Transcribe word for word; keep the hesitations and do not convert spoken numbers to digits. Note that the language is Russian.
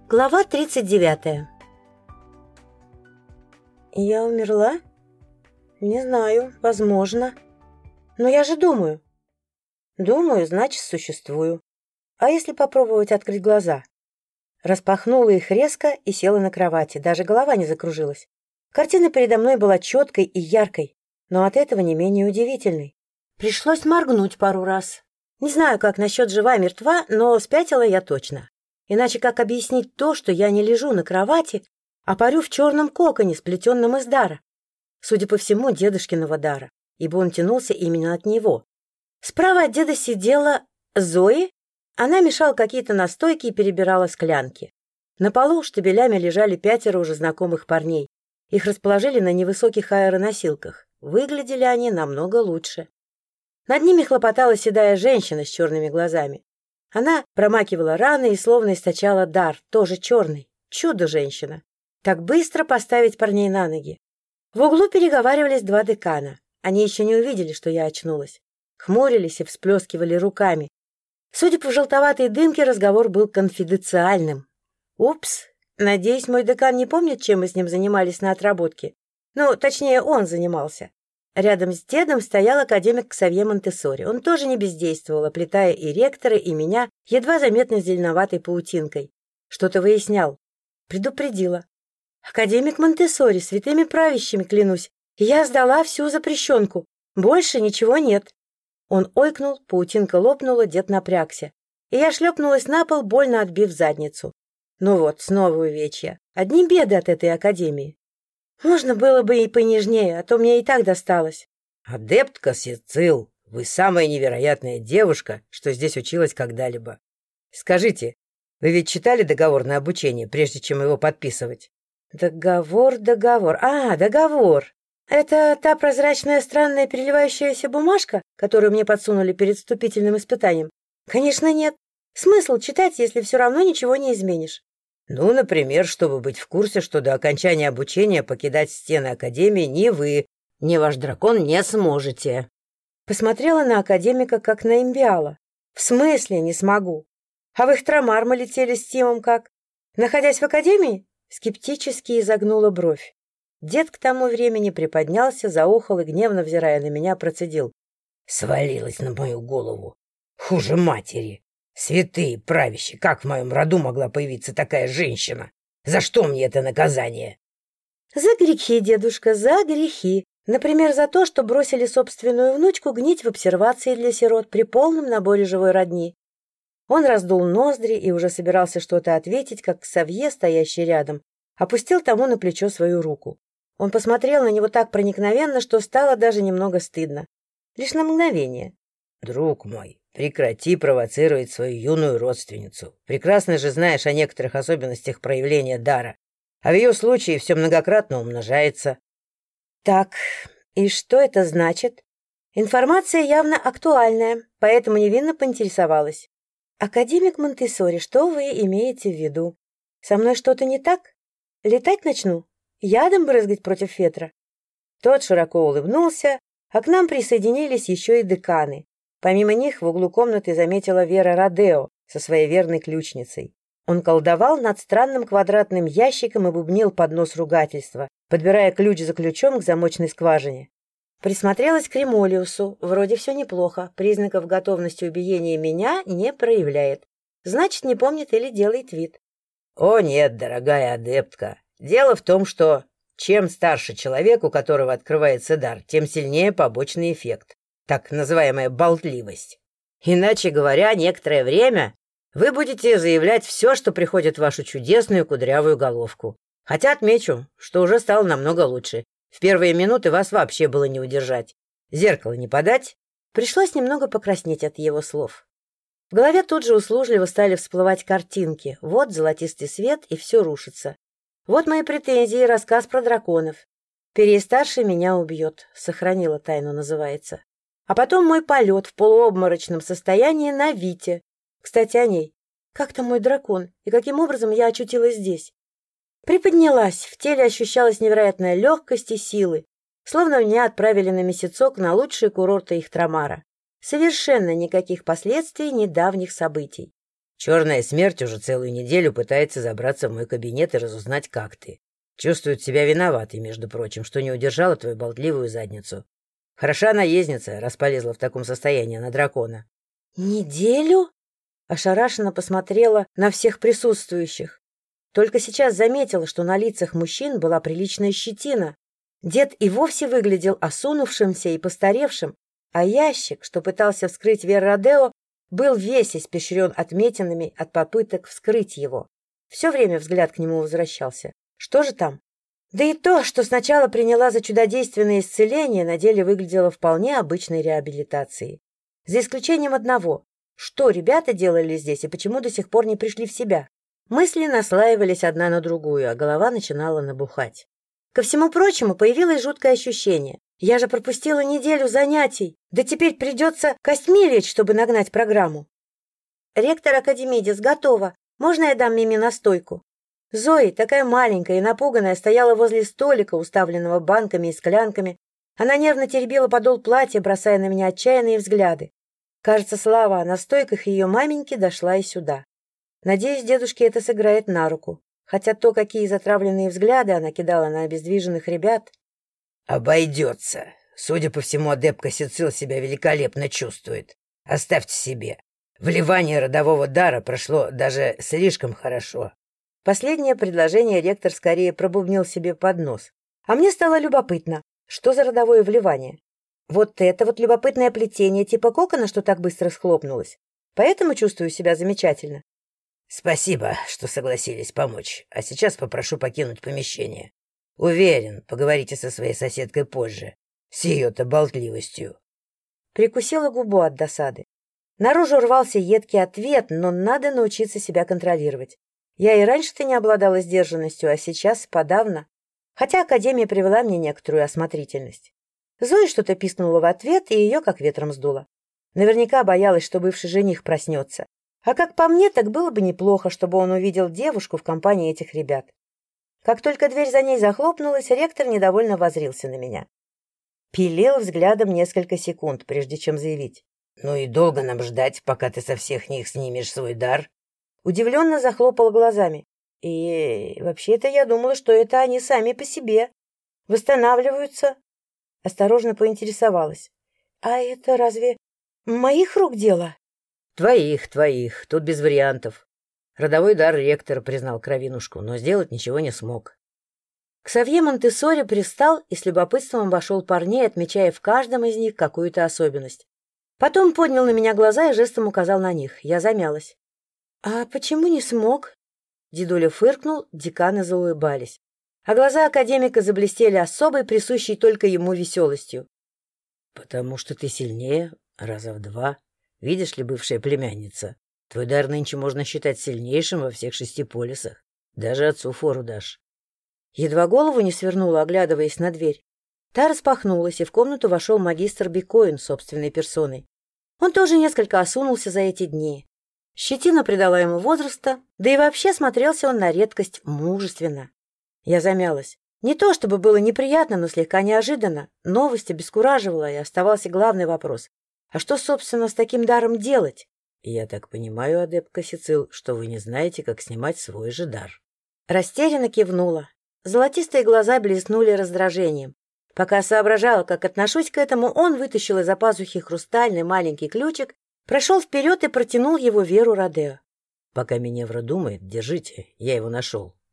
Глава тридцать девятая. Я умерла? Не знаю, возможно. Но я же думаю. Думаю, значит, существую. А если попробовать открыть глаза? Распахнула их резко и села на кровати, даже голова не закружилась. Картина передо мной была четкой и яркой, но от этого не менее удивительной. Пришлось моргнуть пару раз. Не знаю, как насчет жива-мертва, но спятила я точно. Иначе как объяснить то, что я не лежу на кровати, а парю в черном коконе, сплетенном из дара? Судя по всему, дедушкиного дара, ибо он тянулся именно от него. Справа от деда сидела Зои. Она мешала какие-то настойки и перебирала склянки. На полу штабелями лежали пятеро уже знакомых парней. Их расположили на невысоких аэроносилках. Выглядели они намного лучше. Над ними хлопотала седая женщина с черными глазами. Она промакивала раны и словно источала дар, тоже черный. Чудо-женщина. Так быстро поставить парней на ноги. В углу переговаривались два декана. Они еще не увидели, что я очнулась. Хмурились и всплескивали руками. Судя по желтоватой дымке, разговор был конфиденциальным. Упс, надеюсь, мой декан не помнит, чем мы с ним занимались на отработке. Ну, точнее, он занимался. Рядом с дедом стоял академик Ксавье Монтессори. Он тоже не бездействовал, оплетая и ректора, и меня едва заметно зеленоватой паутинкой. Что-то выяснял. Предупредила. Академик Монтессори, святыми правящими клянусь. Я сдала всю запрещенку. Больше ничего нет. Он ойкнул, паутинка лопнула, дед напрягся. И я шлепнулась на пол, больно отбив задницу. Ну вот, снова увечья. Одни беды от этой академии. Можно было бы и понежнее, а то мне и так досталось. Адептка Сицил, вы самая невероятная девушка, что здесь училась когда-либо. Скажите, вы ведь читали договор на обучение, прежде чем его подписывать? Договор, договор. А, договор. Это та прозрачная странная переливающаяся бумажка, которую мне подсунули перед вступительным испытанием? Конечно, нет. Смысл читать, если все равно ничего не изменишь? Ну, например, чтобы быть в курсе, что до окончания обучения покидать стены Академии ни вы, ни ваш дракон не сможете. Посмотрела на академика, как на имбиала. В смысле не смогу? А в Ихтрамар мы летели с Тимом как? Находясь в Академии? Скептически изогнула бровь. Дед к тому времени приподнялся, заохал и, гневно взирая на меня, процедил. Свалилась на мою голову. Хуже матери. Святые правящие, как в моем роду могла появиться такая женщина? За что мне это наказание? За грехи, дедушка, за грехи. Например, за то, что бросили собственную внучку гнить в обсервации для сирот при полном наборе живой родни. Он раздул ноздри и уже собирался что-то ответить, как Ксавье, стоящий рядом, опустил тому на плечо свою руку. Он посмотрел на него так проникновенно, что стало даже немного стыдно. Лишь на мгновение. Друг мой, прекрати провоцировать свою юную родственницу. Прекрасно же знаешь о некоторых особенностях проявления дара. А в ее случае все многократно умножается. Так, и что это значит? Информация явно актуальная, поэтому невинно поинтересовалась. Академик Монтессори, что вы имеете в виду? Со мной что-то не так? Летать начну? Ядом брызгать против ветра? Тот широко улыбнулся, а к нам присоединились еще и деканы. Помимо них в углу комнаты заметила Вера Родео со своей верной ключницей. Он колдовал над странным квадратным ящиком и бубнил под нос ругательства, подбирая ключ за ключом к замочной скважине. Присмотрелась к Ремолиусу. Вроде все неплохо. Признаков готовности убиения меня не проявляет. Значит, не помнит или делает вид. О нет, дорогая адептка. Дело в том, что чем старше человек, у которого открывается дар, тем сильнее побочный эффект. Так называемая болтливость. Иначе говоря, некоторое время вы будете заявлять все, что приходит в вашу чудесную кудрявую головку. Хотя отмечу, что уже стало намного лучше. В первые минуты вас вообще было не удержать. Зеркало не подать? Пришлось немного покраснеть от его слов. В голове тут же услужливо стали всплывать картинки. Вот золотистый свет, и все рушится. Вот мои претензии и рассказ про драконов. Перестарший меня убьет. Сохранила тайну, называется. А потом мой полет в полуобморочном состоянии на Вите. Кстати, о ней. Как там мой дракон? И каким образом я очутилась здесь? Приподнялась. В теле ощущалась невероятная легкость и силы. Словно меня отправили на месяцок на лучшие курорты Ихтрамара. Совершенно никаких последствий недавних событий. Черная смерть уже целую неделю пытается забраться в мой кабинет и разузнать, как ты. Чувствует себя виноватой, между прочим, что не удержала твою болтливую задницу. Хороша наездница, раз полезла в таком состоянии на дракона. «Неделю?» Ошарашенно посмотрела на всех присутствующих. Только сейчас заметила, что на лицах мужчин была приличная щетина. Дед и вовсе выглядел осунувшимся и постаревшим, а ящик, что пытался вскрыть Веррадео, был весь испещрен отметинами от попыток вскрыть его. Все время взгляд к нему возвращался. Что же там? Да и то, что сначала приняла за чудодейственное исцеление, на деле выглядело вполне обычной реабилитацией. За исключением одного. Что ребята делали здесь и почему до сих пор не пришли в себя? Мысли наслаивались одна на другую, а голова начинала набухать. Ко всему прочему, появилось жуткое ощущение. Я же пропустила неделю занятий. Да теперь придется костьми лечь, чтобы нагнать программу. Ректор Академидис, готова. Можно я дам Мими настойку? Зои, такая маленькая и напуганная, стояла возле столика, уставленного банками и склянками. Она нервно теребила подол платья, бросая на меня отчаянные взгляды. Кажется, слава о настойках ее маменьки дошла и сюда. Надеюсь, дедушке это сыграет на руку. Хотя то, какие затравленные взгляды она кидала на обездвиженных ребят... Обойдется. Судя по всему, адепка Сицил себя великолепно чувствует. Оставьте себе. Вливание родового дара прошло даже слишком хорошо. Последнее предложение ректор скорее пробубнил себе под нос. А мне стало любопытно, что за родовое вливание. Вот это вот любопытное плетение типа кокона, что так быстро схлопнулось. Поэтому чувствую себя замечательно. Спасибо, что согласились помочь. А сейчас попрошу покинуть помещение. Уверен, поговорите со своей соседкой позже. С ее-то болтливостью. Прикусила губу от досады. Наружу рвался едкий ответ, но надо научиться себя контролировать. Я и раньше-то не обладала сдержанностью, а сейчас подавно. Хотя Академия привела мне некоторую осмотрительность. Зоя что-то пискнула в ответ, и ее как ветром сдуло. Наверняка боялась, что бывший жених проснется. А как по мне, так было бы неплохо, чтобы он увидел девушку в компании этих ребят. Как только дверь за ней захлопнулась, ректор недовольно воззрился на меня. Пилил взглядом несколько секунд, прежде чем заявить. «Ну и долго нам ждать, пока ты со всех них снимешь свой дар?» Удивленно захлопала глазами. И вообще-то я думала, что это они сами по себе. Восстанавливаются. Осторожно поинтересовалась. А это разве моих рук дело? Твоих, твоих. Тут без вариантов. Родовой дар ректора признал кровинушку, но сделать ничего не смог. Ксавье Монтессори пристал и с любопытством обошел парней, отмечая в каждом из них какую-то особенность. Потом поднял на меня глаза и жестом указал на них. Я замялась. — А почему не смог? Дедуля фыркнул, деканы заулыбались. А глаза академика заблестели особой, присущей только ему веселостью. — Потому что ты сильнее, раза в два. Видишь ли, бывшая племянница, твой дар нынче можно считать сильнейшим во всех шести полисах. Даже отцу фору дашь. Едва голову не свернула, оглядываясь на дверь. Та распахнулась, и в комнату вошел магистр Бикоин собственной персоной. Он тоже несколько осунулся за эти дни. Щетина придала ему возраста, да и вообще смотрелся он на редкость мужественно. Я замялась. Не то чтобы было неприятно, но слегка неожиданно. Новость обескураживала, и оставался главный вопрос. А что, собственно, с таким даром делать? Я так понимаю, адепт Сицил, что вы не знаете, как снимать свой же дар. Растерянно кивнула. Золотистые глаза блеснули раздражением. Пока соображала, как отношусь к этому, он вытащил из-за пазухи хрустальный маленький ключик, прошел вперед и протянул его Веру Родео. Пока Миневра думает, держите, я его нашел.